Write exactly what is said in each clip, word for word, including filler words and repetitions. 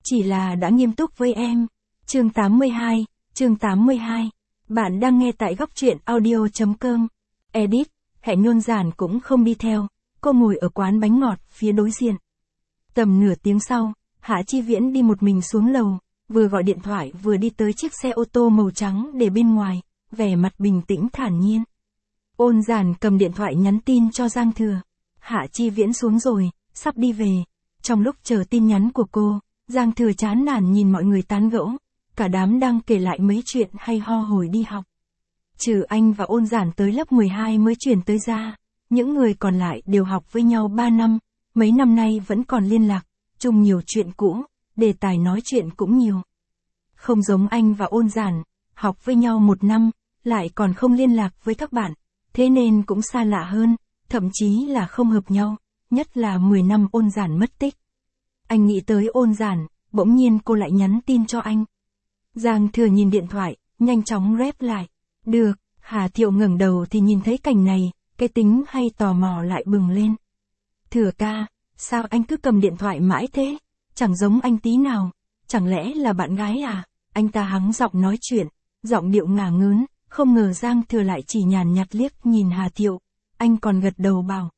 chỉ là đã nghiêm túc với em. Chương tám mươi hai, chương tám mươi hai. Bạn đang nghe tại góc truyện audio.com. Edit, hẹn Nhôn Giản cũng không đi theo, cô ngồi ở quán bánh ngọt phía đối diện. Tầm nửa tiếng sau, Hạ Chi Viễn đi một mình xuống lầu, vừa gọi điện thoại vừa đi tới chiếc xe ô tô màu trắng để bên ngoài, vẻ mặt bình tĩnh thản nhiên. Ôn Giản cầm điện thoại nhắn tin cho Giang Thừa. Hạ Chi Viễn xuống rồi, sắp đi về. Trong lúc chờ tin nhắn của cô, Giang Thừa chán nản nhìn mọi người tán gẫu, cả đám đang kể lại mấy chuyện hay ho hồi đi học. Trừ anh và Ôn Giản tới lớp mười hai mới chuyển tới ra, những người còn lại đều học với nhau ba năm, mấy năm nay vẫn còn liên lạc, chung nhiều chuyện cũ, đề tài nói chuyện cũng nhiều. Không giống anh và Ôn Giản, học với nhau một năm, lại còn không liên lạc với các bạn, thế nên cũng xa lạ hơn, thậm chí là không hợp nhau, nhất là mười năm Ôn Giản mất tích. Anh nghĩ tới Ôn Giản, bỗng nhiên cô lại nhắn tin cho anh. Giang Thừa nhìn điện thoại, nhanh chóng rep lại. Được, Hà Thiệu ngẩng đầu thì nhìn thấy cảnh này, cái tính hay tò mò lại bừng lên. Thừa ca, sao anh cứ cầm điện thoại mãi thế? Chẳng giống anh tí nào, chẳng lẽ là bạn gái à? Anh ta hắng giọng nói chuyện, giọng điệu ngả ngớn, không ngờ Giang Thừa lại chỉ nhàn nhạt liếc nhìn Hà Thiệu, anh còn gật đầu bảo.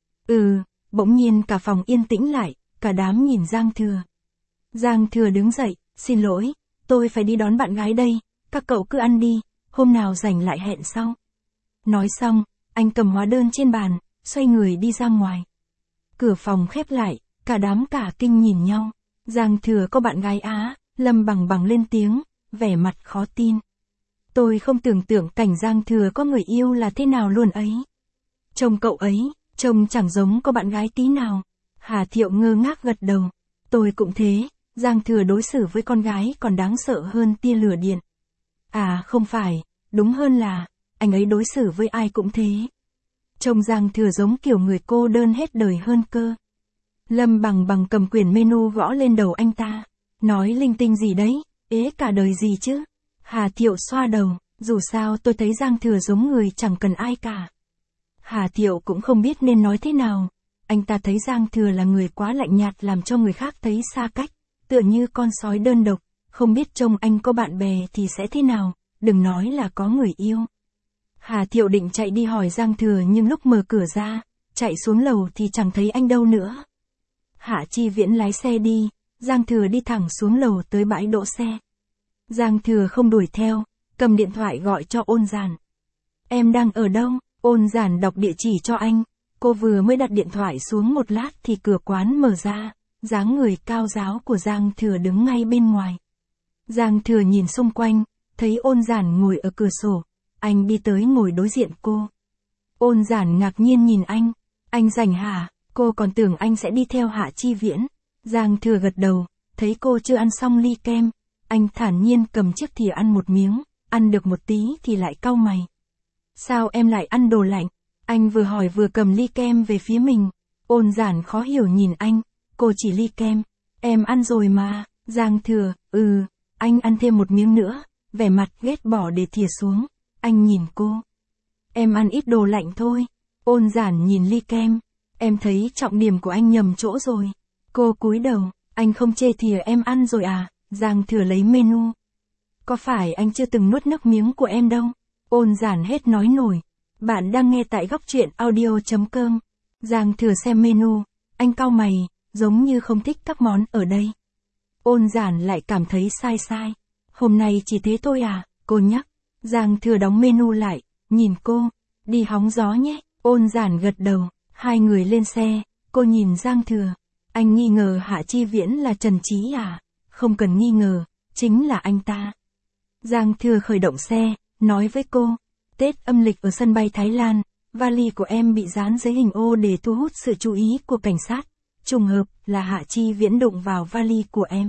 Ừ, bỗng nhiên cả phòng yên tĩnh lại, cả đám nhìn Giang Thừa. Giang Thừa đứng dậy, xin lỗi, tôi phải đi đón bạn gái đây, các cậu cứ ăn đi, hôm nào rảnh lại hẹn sau. Nói xong, anh cầm hóa đơn trên bàn, xoay người đi ra ngoài. Cửa phòng khép lại, cả đám cả kinh nhìn nhau. Giang Thừa có bạn gái á? Lâm Bằng Bằng lên tiếng, vẻ mặt khó tin. Tôi không tưởng tượng cảnh Giang Thừa có người yêu là thế nào luôn ấy. Trông cậu ấy, trông chẳng giống có bạn gái tí nào. Hà Thiệu ngơ ngác gật đầu. Tôi cũng thế, Giang Thừa đối xử với con gái còn đáng sợ hơn tia lửa điện. À không phải, đúng hơn là, anh ấy đối xử với ai cũng thế. Trông Giang Thừa giống kiểu người cô đơn hết đời hơn cơ. Lâm Bằng Bằng cầm quyển menu gõ lên đầu anh ta. Nói linh tinh gì đấy, ế cả đời gì chứ? Hà Thiệu xoa đầu, dù sao tôi thấy Giang Thừa giống người chẳng cần ai cả. Hà Thiệu cũng không biết nên nói thế nào. Anh ta thấy Giang Thừa là người quá lạnh nhạt làm cho người khác thấy xa cách, tựa như con sói đơn độc, không biết trông anh có bạn bè thì sẽ thế nào, đừng nói là có người yêu. Hà Thiệu định chạy đi hỏi Giang Thừa nhưng lúc mở cửa ra, chạy xuống lầu thì chẳng thấy anh đâu nữa. Hạ Chi Viễn lái xe đi, Giang Thừa đi thẳng xuống lầu tới bãi đỗ xe. Giang Thừa không đuổi theo, cầm điện thoại gọi cho Ôn Giản. Em đang ở đâu? Ôn Giản đọc địa chỉ cho anh, cô vừa mới đặt điện thoại xuống một lát thì cửa quán mở ra, dáng người cao ráo của Giang Thừa đứng ngay bên ngoài. Giang Thừa nhìn xung quanh, thấy Ôn Giản ngồi ở cửa sổ, anh đi tới ngồi đối diện cô. Ôn Giản ngạc nhiên nhìn anh, anh rảnh hả? Cô còn tưởng anh sẽ đi theo Hạ Chi Viễn. Giang Thừa gật đầu, thấy cô chưa ăn xong ly kem, anh thản nhiên cầm chiếc thìa ăn một miếng, ăn được một tí thì lại cau mày. Sao em lại ăn đồ lạnh? Anh vừa hỏi vừa cầm ly kem về phía mình. Ôn Giản khó hiểu nhìn anh, cô chỉ ly kem, em ăn rồi mà. Giang Thừa, ừ, anh ăn thêm một miếng nữa, vẻ mặt ghét bỏ để thìa xuống. Anh nhìn cô. Em ăn ít đồ lạnh thôi. Ôn Giản nhìn ly kem, em thấy trọng điểm của anh nhầm chỗ rồi. Cô cúi đầu, anh không chê thìa em ăn rồi à? Giang Thừa lấy menu. Có phải anh chưa từng nuốt nước miếng của em đâu? Ôn Giản hết nói nổi. Bạn đang nghe tại góc truyện audio.com. Giang Thừa xem menu, anh cau mày, giống như không thích các món ở đây. Ôn Giản lại cảm thấy sai sai. Hôm nay chỉ thế thôi à? Cô nhắc. Giang Thừa đóng menu lại, nhìn cô. Đi hóng gió nhé. Ôn Giản gật đầu, hai người lên xe, cô nhìn Giang Thừa. Anh nghi ngờ Hạ Chi Viễn là Trần Trí à? Không cần nghi ngờ, chính là anh ta. Giang Thừa khởi động xe, nói với cô. Tết âm lịch ở sân bay Thái Lan, vali của em bị dán giấy hình ô để thu hút sự chú ý của cảnh sát. Trùng hợp là Hạ Chi Viễn đụng vào vali của em.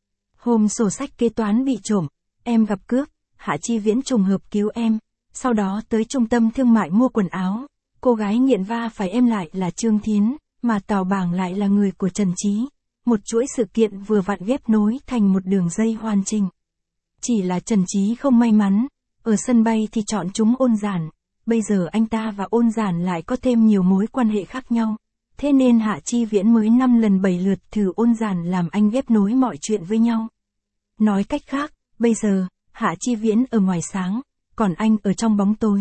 Hôm sổ sách kế toán bị trộm, em gặp cướp, Hạ Chi Viễn trùng hợp cứu em. Sau đó tới trung tâm thương mại mua quần áo. Cô gái nghiện va phải em lại là Trương Thiến, mà Tào Bảng lại là người của Trần Trí. Một chuỗi sự kiện vừa vặn ghép nối thành một đường dây hoàn chỉnh. Chỉ là Trần Trí không may mắn, ở sân bay thì chọn chúng Ôn Giản. Bây giờ anh ta và Ôn Giản lại có thêm nhiều mối quan hệ khác nhau. thế nên Hạ Chi Viễn mới năm lần bảy lượt thử ôn giản làm anh ghép nối mọi chuyện với nhau. Nói cách khác, bây giờ, Hạ Chi Viễn ở ngoài sáng, còn anh ở trong bóng tối.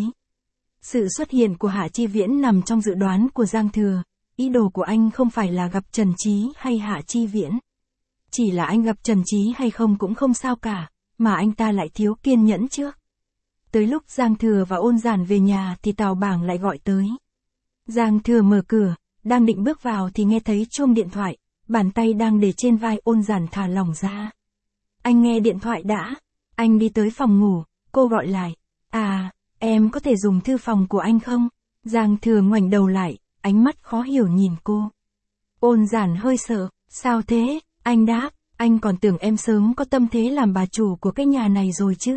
Sự xuất hiện của Hạ Chi Viễn nằm trong dự đoán của Giang Thừa, ý đồ của anh không phải là gặp Trần Chí hay Hạ Chi Viễn. Chỉ là anh gặp Trần Chí hay không cũng không sao cả, mà anh ta lại thiếu kiên nhẫn trước. Tới lúc Giang Thừa và ôn giản về nhà thì Tào Bảng lại gọi tới. Giang Thừa mở cửa, đang định bước vào thì nghe thấy chuông điện thoại, bàn tay đang để trên vai ôn giản thả lỏng ra. Anh nghe điện thoại đã, anh đi tới phòng ngủ, cô gọi lại. À, em có thể dùng thư phòng của anh không? Giang Thừa ngoảnh đầu lại, ánh mắt khó hiểu nhìn cô. Ôn giản hơi sợ, sao thế? Anh đáp, anh còn tưởng em sớm có tâm thế làm bà chủ của cái nhà này rồi chứ.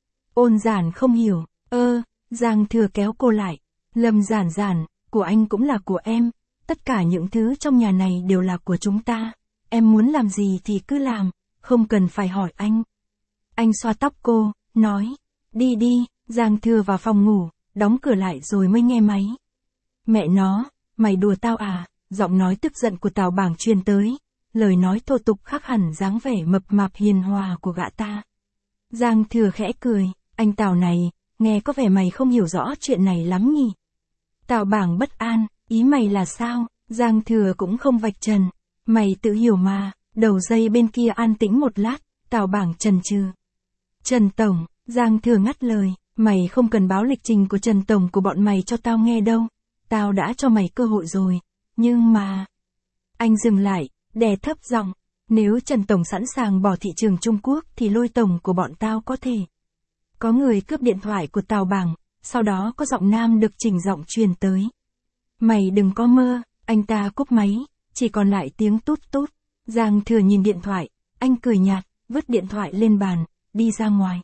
Ôn giản không hiểu, ơ, Giang Thừa kéo cô lại. Lâm giản giản, của anh cũng là của em, tất cả những thứ trong nhà này đều là của chúng ta. Em muốn làm gì thì cứ làm, không cần phải hỏi anh. Anh xoa tóc cô, nói, đi đi. Giang Thừa vào phòng ngủ, đóng cửa lại rồi mới nghe máy. Mẹ nó, mày đùa tao à? Giọng nói tức giận của Tào Bảng truyền tới, lời nói thô tục khác hẳn dáng vẻ mập mạp hiền hòa của gã ta. Giang Thừa khẽ cười, anh Tào này, nghe có vẻ mày không hiểu rõ chuyện này lắm nhỉ. Tào Bảng bất an, ý mày là sao? Giang Thừa cũng không vạch trần, mày tự hiểu mà. Đầu dây bên kia an tĩnh một lát, Tào Bảng chần chừ. Trần Tổng, Giang Thừa ngắt lời, mày không cần báo lịch trình của Trần Tổng của bọn mày cho tao nghe đâu, tao đã cho mày cơ hội rồi, nhưng mà... Anh dừng lại, đè thấp giọng, nếu Trần Tổng sẵn sàng bỏ thị trường Trung Quốc thì Lôi Tổng của bọn tao có thể. Có người cướp điện thoại của Tào Bảng, sau đó có giọng nam được chỉnh giọng truyền tới. Mày đừng có mơ, anh ta cúp máy, chỉ còn lại tiếng tút tút. Giang Thừa nhìn điện thoại, anh cười nhạt, vứt điện thoại lên bàn, đi ra ngoài.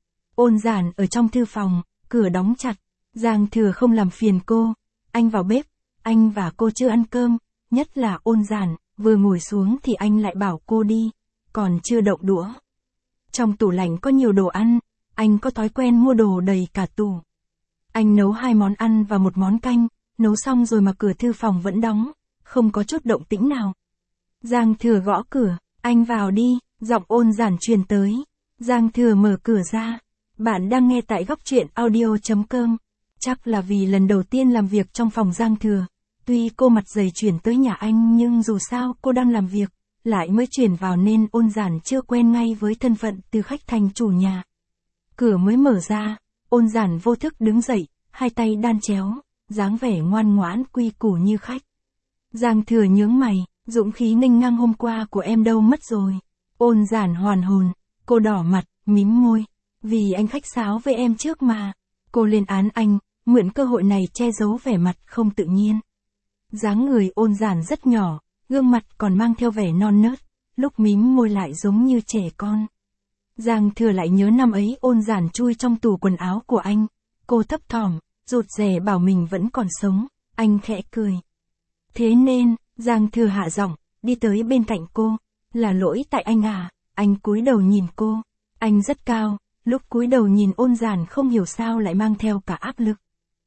Ôn giản ở trong thư phòng, cửa đóng chặt. Giang Thừa không làm phiền cô, anh vào bếp, anh và cô chưa ăn cơm, nhất là ôn giản, vừa ngồi xuống thì anh lại bảo cô đi, còn chưa động đũa. Trong tủ lạnh có nhiều đồ ăn, anh có thói quen mua đồ đầy cả tủ. Anh nấu hai món ăn và một món canh, nấu xong rồi mà cửa thư phòng vẫn đóng, không có chút động tĩnh nào. Giang Thừa gõ cửa, anh vào đi, giọng ôn giản truyền tới. Giang Thừa mở cửa ra. Bạn đang nghe tại góc truyện audio chấm com. Chắc là vì lần đầu tiên làm việc trong phòng Giang Thừa. Tuy cô mặt dày chuyển tới nhà anh nhưng dù sao cô đang làm việc, lại mới chuyển vào nên ôn giản chưa quen ngay với thân phận từ khách thành chủ nhà. Cửa mới mở ra, ôn giản vô thức đứng dậy, hai tay đan chéo, dáng vẻ ngoan ngoãn quy củ như khách. Giang Thừa nhướng mày, dũng khí nghênh ngang hôm qua của em đâu mất rồi. Ôn giản hoàn hồn, cô đỏ mặt, mím môi. Vì anh khách sáo với em trước mà. Cô lên án anh, mượn cơ hội này che giấu vẻ mặt không tự nhiên. Dáng người ôn giản rất nhỏ, gương mặt còn mang theo vẻ non nớt, lúc mím môi lại giống như trẻ con. Giang Thừa lại nhớ năm ấy ôn giản chui trong tủ quần áo của anh. Cô thấp thỏm, rụt rè bảo mình vẫn còn sống, anh khẽ cười. Thế nên, Giang Thừa hạ giọng, đi tới bên cạnh cô. Là lỗi tại anh à? Anh cúi đầu nhìn cô. Anh rất cao, lúc cúi đầu nhìn ôn giản không hiểu sao lại mang theo cả áp lực.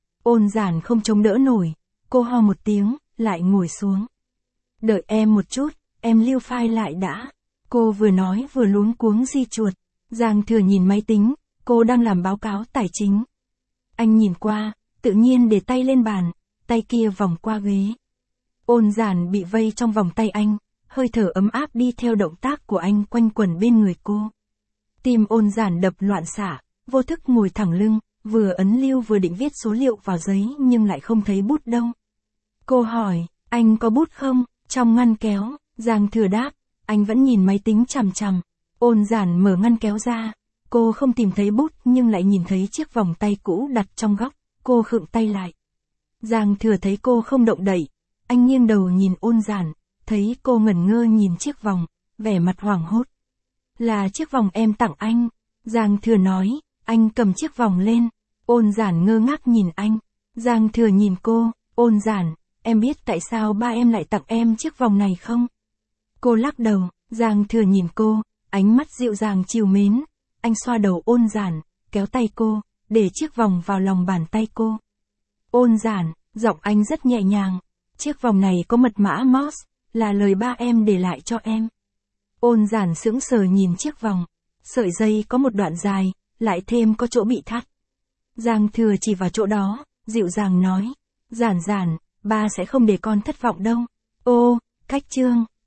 Ôn giản không chống đỡ nổi, cô ho một tiếng, lại ngồi xuống. Đợi em một chút, em lưu file lại đã. Cô vừa nói vừa luống cuống di chuột. Giang Thừa nhìn máy tính, cô đang làm báo cáo tài chính. Anh nhìn qua, tự nhiên để tay lên bàn, tay kia vòng qua ghế. Ôn giản bị vây trong vòng tay anh, hơi thở ấm áp đi theo động tác của anh quanh quẩn bên người cô. Tim ôn giản đập loạn xạ, vô thức ngồi thẳng lưng, vừa ấn lưu vừa định viết số liệu vào giấy nhưng lại không thấy bút đâu. Cô hỏi, anh có bút không? Trong ngăn kéo, Giang Thừa đáp, anh vẫn nhìn máy tính chằm chằm. Ôn giản mở ngăn kéo ra, cô không tìm thấy bút nhưng lại nhìn thấy chiếc vòng tay cũ đặt trong góc, cô khựng tay lại. Giang Thừa thấy cô không động đậy, anh nghiêng đầu nhìn ôn giản, thấy cô ngẩn ngơ nhìn chiếc vòng, vẻ mặt hoảng hốt. Là chiếc vòng em tặng anh, Giang Thừa nói, anh cầm chiếc vòng lên, ôn giản ngơ ngác nhìn anh. Giang Thừa nhìn cô, ôn giản, em biết tại sao ba em lại tặng em chiếc vòng này không? Cô lắc đầu, Giang Thừa nhìn cô, ánh mắt dịu dàng trìu mến, anh xoa đầu ôn giản, kéo tay cô, để chiếc vòng vào lòng bàn tay cô. Ôn giản, giọng anh rất nhẹ nhàng, Chiếc vòng này có mật mã Morse, là lời ba em để lại cho em. Ôn Giản sững sờ nhìn chiếc vòng. Sợi dây có một đoạn dài, lại thêm có chỗ bị thắt. Giang Thừa chỉ vào chỗ đó, dịu dàng nói. Giản Giản, ba sẽ không để con thất vọng đâu. Ô, cách chương.